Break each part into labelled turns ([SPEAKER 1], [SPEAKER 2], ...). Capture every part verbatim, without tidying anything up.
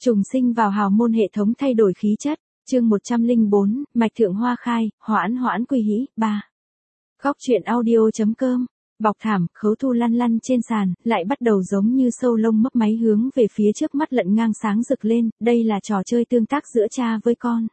[SPEAKER 1] Trùng sinh vào hào môn hệ thống thay đổi khí chất, chương một trăm lẻ bốn, mạch thượng hoa khai, hoãn hoãn quy hĩ, ba. Góc truyện audio.com, bọc thảm, Khấu Thu lăn lăn trên sàn, lại bắt đầu giống như sâu lông mấp máy hướng về phía trước mắt lận ngang sáng rực lên, đây là trò chơi tương tác giữa cha với con.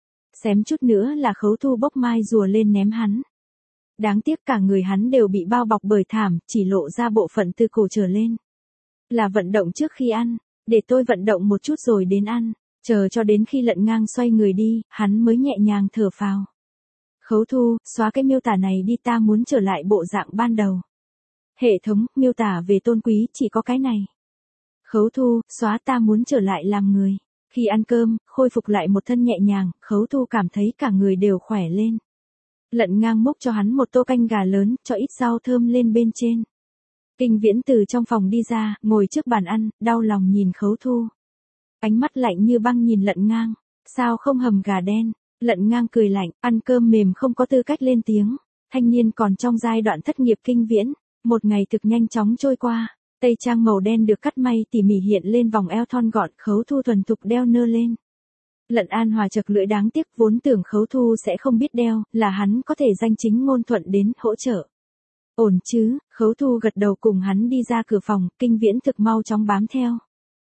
[SPEAKER 1] Xém chút nữa là Khấu Thu bốc mai rùa lên ném hắn. Đáng tiếc cả người hắn đều bị bao bọc bởi thảm, chỉ lộ ra bộ phận từ cổ trở lên. Là vận động trước khi ăn, để tôi vận động một chút rồi đến ăn, chờ cho đến khi lận ngang xoay người đi, hắn mới nhẹ nhàng thở phào. Khấu Thu, xóa cái miêu tả này đi, ta muốn trở lại bộ dạng ban đầu. Hệ thống, miêu tả về Tôn Quý chỉ có cái này. Khấu Thu, xóa, ta muốn trở lại làm người. Khi ăn cơm, khôi phục lại một thân nhẹ nhàng, Khấu Thu cảm thấy cả người đều khỏe lên. Lận ngang múc cho hắn một tô canh gà lớn, cho ít rau thơm lên bên trên. Kinh Viễn từ trong phòng đi ra, ngồi trước bàn ăn, đau lòng nhìn Khấu Thu. Ánh mắt lạnh như băng nhìn lận ngang. Sao không hầm gà đen? Lận ngang cười lạnh, ăn cơm mềm không có tư cách lên tiếng. Thanh niên còn trong giai đoạn thất nghiệp. Kinh Viễn. Một ngày thực nhanh chóng trôi qua. Tây trang màu đen được cắt may tỉ mỉ hiện lên vòng eo thon gọn, Khấu Thu thuần thục đeo nơ lên. Lận An Hòa chật lưỡi, đáng tiếc vốn tưởng Khấu Thu sẽ không biết đeo, là hắn có thể danh chính ngôn thuận đến hỗ trợ. Ổn chứ? Khấu Thu gật đầu cùng hắn đi ra cửa phòng, Kinh Viễn thực mau chóng bám theo.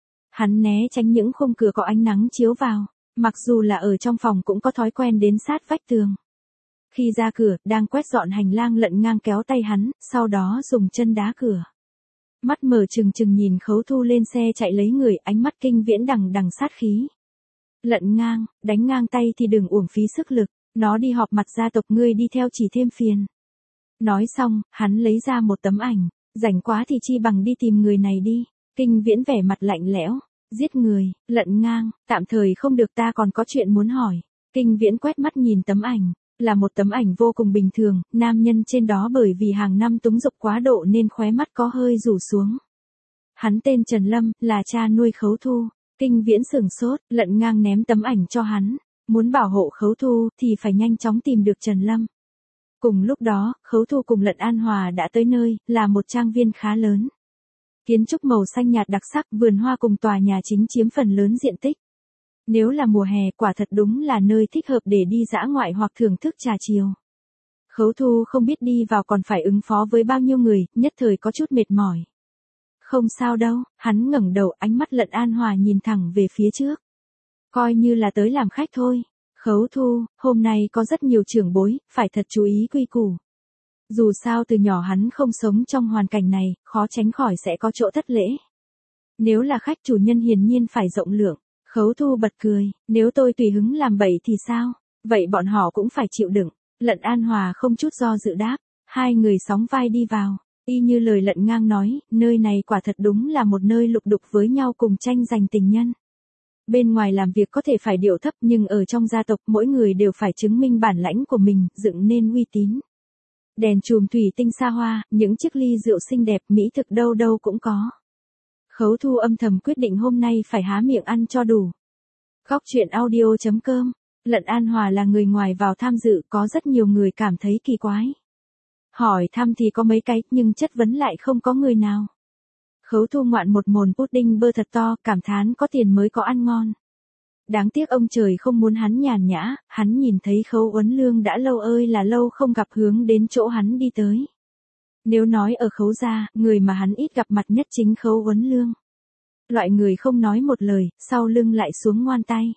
[SPEAKER 1] Hắn né tránh những khung cửa có ánh nắng chiếu vào, mặc dù là ở trong phòng cũng có thói quen đến sát vách tường. Khi ra cửa, đang quét dọn hành lang, lận ngang kéo tay hắn, sau đó dùng chân đá cửa. Mắt mở trừng trừng nhìn Khấu Thu lên xe chạy lấy người, ánh mắt Kinh Viễn đằng đằng sát khí. Lận ngang, đánh ngang tay thì đừng uổng phí sức lực, nó đi họp mặt gia tộc, ngươi đi theo chỉ thêm phiền. Nói xong, hắn lấy ra một tấm ảnh, rảnh quá thì chi bằng đi tìm người này đi. Kinh Viễn vẻ mặt lạnh lẽo, giết người. Lận ngang, tạm thời không được, ta còn có chuyện muốn hỏi. Kinh Viễn quét mắt nhìn tấm ảnh, là một tấm ảnh vô cùng bình thường, nam nhân trên đó bởi vì hàng năm túng dục quá độ nên khóe mắt có hơi rủ xuống. Hắn tên Trần Lâm, là cha nuôi Khấu Thu. Kinh Viễn sửng sốt, lận ngang ném tấm ảnh cho hắn, muốn bảo hộ Khấu Thu thì phải nhanh chóng tìm được Trần Lâm. Cùng lúc đó, Khấu Thu cùng Lận An Hòa đã tới nơi, là một trang viên khá lớn. Kiến trúc màu xanh nhạt đặc sắc, vườn hoa cùng tòa nhà chính chiếm phần lớn diện tích. Nếu là mùa hè, quả thật đúng là nơi thích hợp để đi dã ngoại hoặc thưởng thức trà chiều. Khấu Thu không biết đi vào còn phải ứng phó với bao nhiêu người, nhất thời có chút mệt mỏi. Không sao đâu, hắn ngẩng đầu, ánh mắt Lận An Hòa nhìn thẳng về phía trước. Coi như là tới làm khách thôi. Khấu Thu, hôm nay có rất nhiều trưởng bối, phải thật chú ý quy củ. Dù sao từ nhỏ hắn không sống trong hoàn cảnh này, khó tránh khỏi sẽ có chỗ thất lễ. Nếu là khách, chủ nhân hiển nhiên phải rộng lượng. Khấu Thu bật cười, nếu tôi tùy hứng làm bậy thì sao? Vậy bọn họ cũng phải chịu đựng. Lận An Hòa không chút do dự đáp. Hai người sóng vai đi vào. Y như lời Lận ngang nói, nơi này quả thật đúng là một nơi lục đục với nhau cùng tranh giành tình nhân. Bên ngoài làm việc có thể phải điệu thấp, nhưng ở trong gia tộc mỗi người đều phải chứng minh bản lãnh của mình, dựng nên uy tín. Đèn chùm thủy tinh xa hoa, những chiếc ly rượu xinh đẹp, mỹ thực đâu đâu cũng có. Khấu Thu âm thầm quyết định hôm nay phải há miệng ăn cho đủ. Góc truyện audio.com, Lận An Hòa là người ngoài vào tham dự, có rất nhiều người cảm thấy kỳ quái. Hỏi thăm thì có mấy cái, nhưng chất vấn lại không có người nào. Khấu Thu ngoạn một mồn pudding bơ thật to, cảm thán có tiền mới có ăn ngon. Đáng tiếc ông trời không muốn hắn nhàn nhã, hắn nhìn thấy Khấu Uấn Lương đã lâu ơi là lâu không gặp, hướng đến chỗ hắn đi tới. Nếu nói ở Khấu gia, người mà hắn ít gặp mặt nhất chính Khấu Uấn Lương. Loại người không nói một lời, sau lưng lại xuống ngoan tay.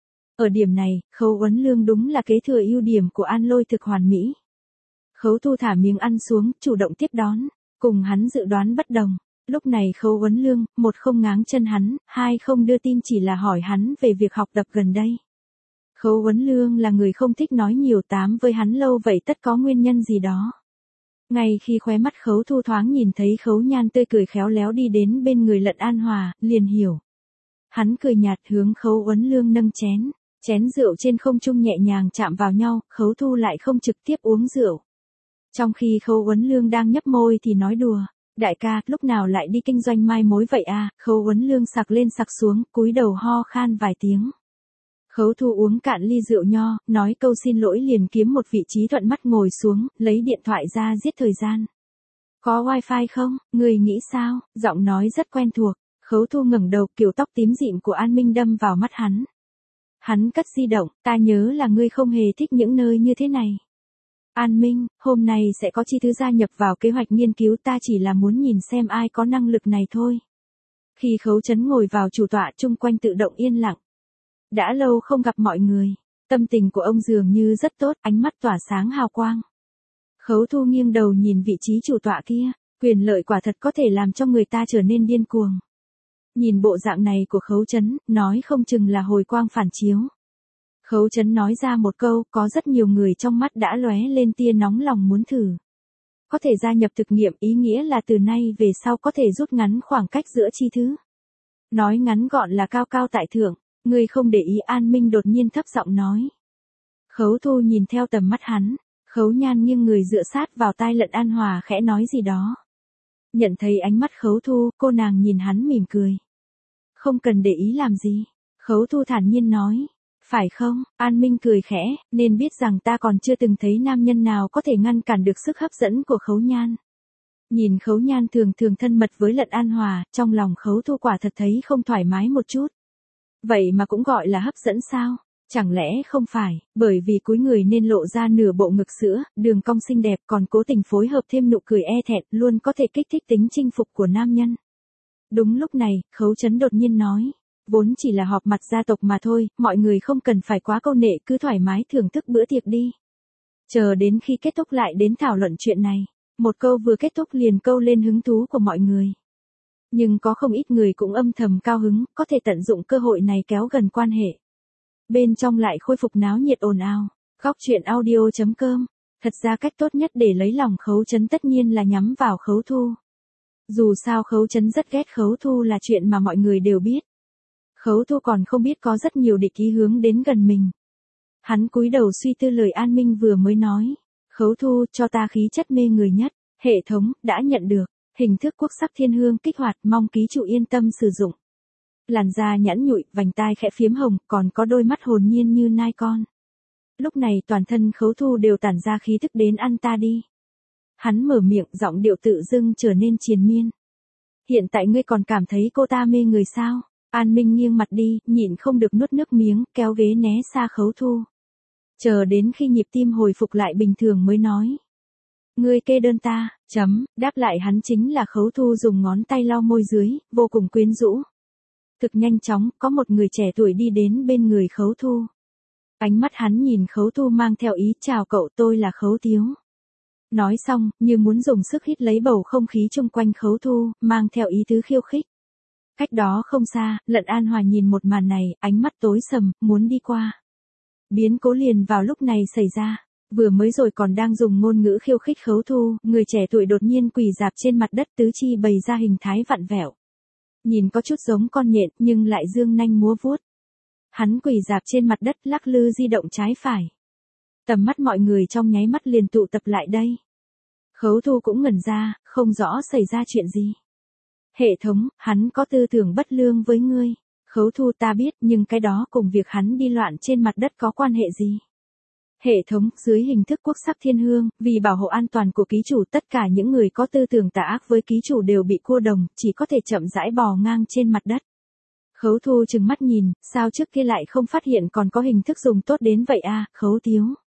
[SPEAKER 1] Ở điểm này, Khấu Uấn Lương đúng là kế thừa ưu điểm của An Lôi thực hoàn mỹ. Khấu Thu thả miếng ăn xuống, chủ động tiếp đón, cùng hắn dự đoán bất đồng. Lúc này Khấu Uấn Lương, một không ngáng chân hắn, hai không đưa tin, chỉ là hỏi hắn về việc học tập gần đây. Khấu Uấn Lương là người không thích nói nhiều, tám với hắn lâu vậy tất có nguyên nhân gì đó. Ngay khi khóe mắt Khấu Thu thoáng nhìn thấy Khấu Nhan tươi cười khéo léo đi đến bên người Lận An Hòa, liền hiểu. Hắn cười nhạt hướng Khấu Uấn Lương nâng chén, chén rượu trên không trung nhẹ nhàng chạm vào nhau, Khấu Thu lại không trực tiếp uống rượu. Trong khi Khấu Uấn Lương đang nhấp môi thì nói đùa. Đại ca, lúc nào lại đi kinh doanh mai mối vậy à? Khấu Uấn Lương sặc lên sặc xuống, cúi đầu ho khan vài tiếng. Khấu Thu uống cạn ly rượu nho, nói câu xin lỗi liền kiếm một vị trí thuận mắt ngồi xuống, lấy điện thoại ra giết thời gian. Có wifi không? Người nghĩ sao? Giọng nói rất quen thuộc. Khấu Thu ngẩng đầu, kiểu tóc tím dịm của An Minh đâm vào mắt hắn. Hắn cất di động, ta nhớ là ngươi không hề thích những nơi như thế này. An Minh, hôm nay sẽ có chi thứ gia nhập vào kế hoạch nghiên cứu, ta chỉ là muốn nhìn xem ai có năng lực này thôi. Khi Khấu Chấn ngồi vào chủ tọa, chung quanh tự động yên lặng. Đã lâu không gặp mọi người, tâm tình của ông dường như rất tốt, ánh mắt tỏa sáng hào quang. Khấu Thu nghiêng đầu nhìn vị trí chủ tọa kia, quyền lợi quả thật có thể làm cho người ta trở nên điên cuồng. Nhìn bộ dạng này của Khấu Chấn, nói không chừng là hồi quang phản chiếu. Khấu Chấn nói ra một câu, có rất nhiều người trong mắt đã lóe lên tia nóng lòng muốn thử. Có thể gia nhập thực nghiệm, ý nghĩa là từ nay về sau có thể rút ngắn khoảng cách giữa chi thứ. Nói ngắn gọn là cao cao tại thượng, người không để ý. An Minh đột nhiên thấp giọng nói. Khấu Thu nhìn theo tầm mắt hắn, Khấu Nhan nghiêng người dựa sát vào tai Lận An Hòa khẽ nói gì đó. Nhận thấy ánh mắt Khấu Thu, cô nàng nhìn hắn mỉm cười. Không cần để ý làm gì, Khấu Thu thản nhiên nói. Phải không? An Minh cười khẽ, nên biết rằng ta còn chưa từng thấy nam nhân nào có thể ngăn cản được sức hấp dẫn của Khấu Nhan. Nhìn Khấu Nhan thường thường thân mật với Lận An Hòa, trong lòng Khấu Thu quả thật thấy không thoải mái một chút. Vậy mà cũng gọi là hấp dẫn sao? Chẳng lẽ không phải, bởi vì cúi người nên lộ ra nửa bộ ngực sữa, đường cong xinh đẹp, còn cố tình phối hợp thêm nụ cười e thẹn, luôn có thể kích thích tính chinh phục của nam nhân. Đúng lúc này, Khấu Chấn đột nhiên nói. Vốn chỉ là họp mặt gia tộc mà thôi, mọi người không cần phải quá câu nệ, cứ thoải mái thưởng thức bữa tiệc đi. Chờ đến khi kết thúc lại đến thảo luận chuyện này. Một câu vừa kết thúc liền câu lên hứng thú của mọi người. Nhưng có không ít người cũng âm thầm cao hứng, có thể tận dụng cơ hội này kéo gần quan hệ. Bên trong lại khôi phục náo nhiệt ồn ào. Góc truyện audio chấm com. Thật ra cách tốt nhất để lấy lòng Khấu Chấn tất nhiên là nhắm vào Khấu Thu. Dù sao Khấu Chấn rất ghét Khấu Thu là chuyện mà mọi người đều biết. Khấu Thu còn không biết có rất nhiều địch ý hướng đến gần mình. Hắn cúi đầu suy tư lời An Minh vừa mới nói. Khấu Thu, cho ta khí chất mê người nhất. Hệ thống, đã nhận được. Hình thức quốc sắc thiên hương kích hoạt, mong ký chủ yên tâm sử dụng. Làn da nhẵn nhụi, vành tai khẽ phiếm hồng, còn có đôi mắt hồn nhiên như nai con. Lúc này toàn thân Khấu Thu đều tản ra khí thức đến ăn ta đi. Hắn mở miệng, giọng điệu tự dưng trở nên triền miên. Hiện tại ngươi còn cảm thấy cô ta mê người sao? An Minh nghiêng mặt đi, nhịn không được nuốt nước miếng, kéo ghế né xa Khấu Thu. Chờ đến khi nhịp tim hồi phục lại bình thường mới nói. Ngươi kê đơn ta, chấm, đáp lại hắn chính là Khấu Thu dùng ngón tay lau môi dưới, vô cùng quyến rũ. Thực nhanh chóng, có một người trẻ tuổi đi đến bên người Khấu Thu. Ánh mắt hắn nhìn Khấu Thu mang theo ý, chào cậu, tôi là Khấu Thiếu. Nói xong, như muốn dùng sức hít lấy bầu không khí chung quanh Khấu Thu, mang theo ý tứ khiêu khích. Cách đó không xa, Lận An Hòa nhìn một màn này, ánh mắt tối sầm, muốn đi qua. Biến cố liền vào lúc này xảy ra. Vừa mới rồi còn đang dùng ngôn ngữ khiêu khích Khấu Thu, người trẻ tuổi đột nhiên quỳ rạp trên mặt đất, tứ chi bày ra hình thái vặn vẹo. Nhìn có chút giống con nhện, nhưng lại dương nanh múa vuốt. Hắn quỳ rạp trên mặt đất, lắc lư di động trái phải. Tầm mắt mọi người trong nháy mắt liền tụ tập lại đây. Khấu Thu cũng ngẩn ra, không rõ xảy ra chuyện gì. Hệ thống, hắn có tư tưởng bất lương với ngươi. Khấu Thu, ta biết, nhưng cái đó cùng việc hắn đi loạn trên mặt đất có quan hệ gì? Hệ thống, dưới hình thức quốc sắc thiên hương, vì bảo hộ an toàn của ký chủ, tất cả những người có tư tưởng tà ác với ký chủ đều bị cua đồng, chỉ có thể chậm rãi bò ngang trên mặt đất. Khấu Thu trừng mắt nhìn, sao trước kia lại không phát hiện còn có hình thức dùng tốt đến vậy à, Khấu Thiếu.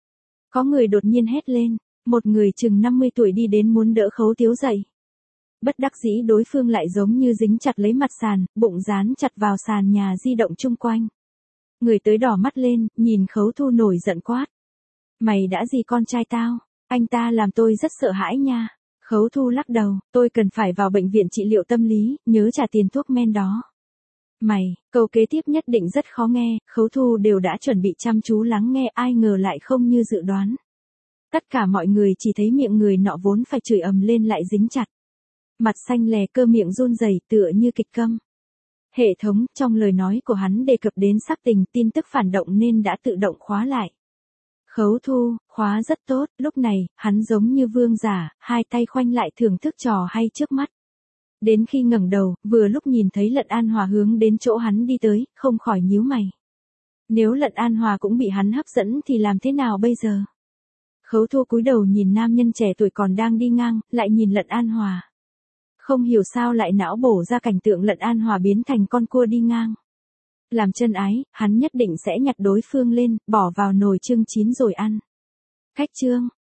[SPEAKER 1] Có người đột nhiên hét lên, một người chừng năm mươi tuổi đi đến muốn đỡ Khấu Thiếu dậy. Bất đắc dĩ đối phương lại giống như dính chặt lấy mặt sàn, bụng dán chặt vào sàn nhà di động chung quanh. Người tới đỏ mắt lên, nhìn Khấu Thu nổi giận quát. Mày đã gì con trai tao? Anh ta làm tôi rất sợ hãi nha. Khấu Thu lắc đầu, tôi cần phải vào bệnh viện trị liệu tâm lý, nhớ trả tiền thuốc men đó. Mày, câu kế tiếp nhất định rất khó nghe, Khấu Thu đều đã chuẩn bị chăm chú lắng nghe, ai ngờ lại không như dự đoán. Tất cả mọi người chỉ thấy miệng người nọ vốn phải chửi ầm lên lại dính chặt. Mặt xanh lè, cơ miệng run rẩy, tựa như kịch câm. Hệ thống, trong lời nói của hắn đề cập đến sắc tình, tin tức phản động nên đã tự động khóa lại. Khấu Thu, khóa rất tốt, lúc này, hắn giống như vương giả, hai tay khoanh lại thưởng thức trò hay trước mắt. Đến khi ngẩng đầu, vừa lúc nhìn thấy Lận An Hòa hướng đến chỗ hắn đi tới, không khỏi nhíu mày. Nếu Lận An Hòa cũng bị hắn hấp dẫn thì làm thế nào bây giờ? Khấu Thu cúi đầu nhìn nam nhân trẻ tuổi còn đang đi ngang, lại nhìn Lận An Hòa. Không hiểu sao lại não bổ ra cảnh tượng Lận An Hòa biến thành con cua đi ngang. Làm chân ái, hắn nhất định sẽ nhặt đối phương lên, bỏ vào nồi chưng chín rồi ăn. Khách trương,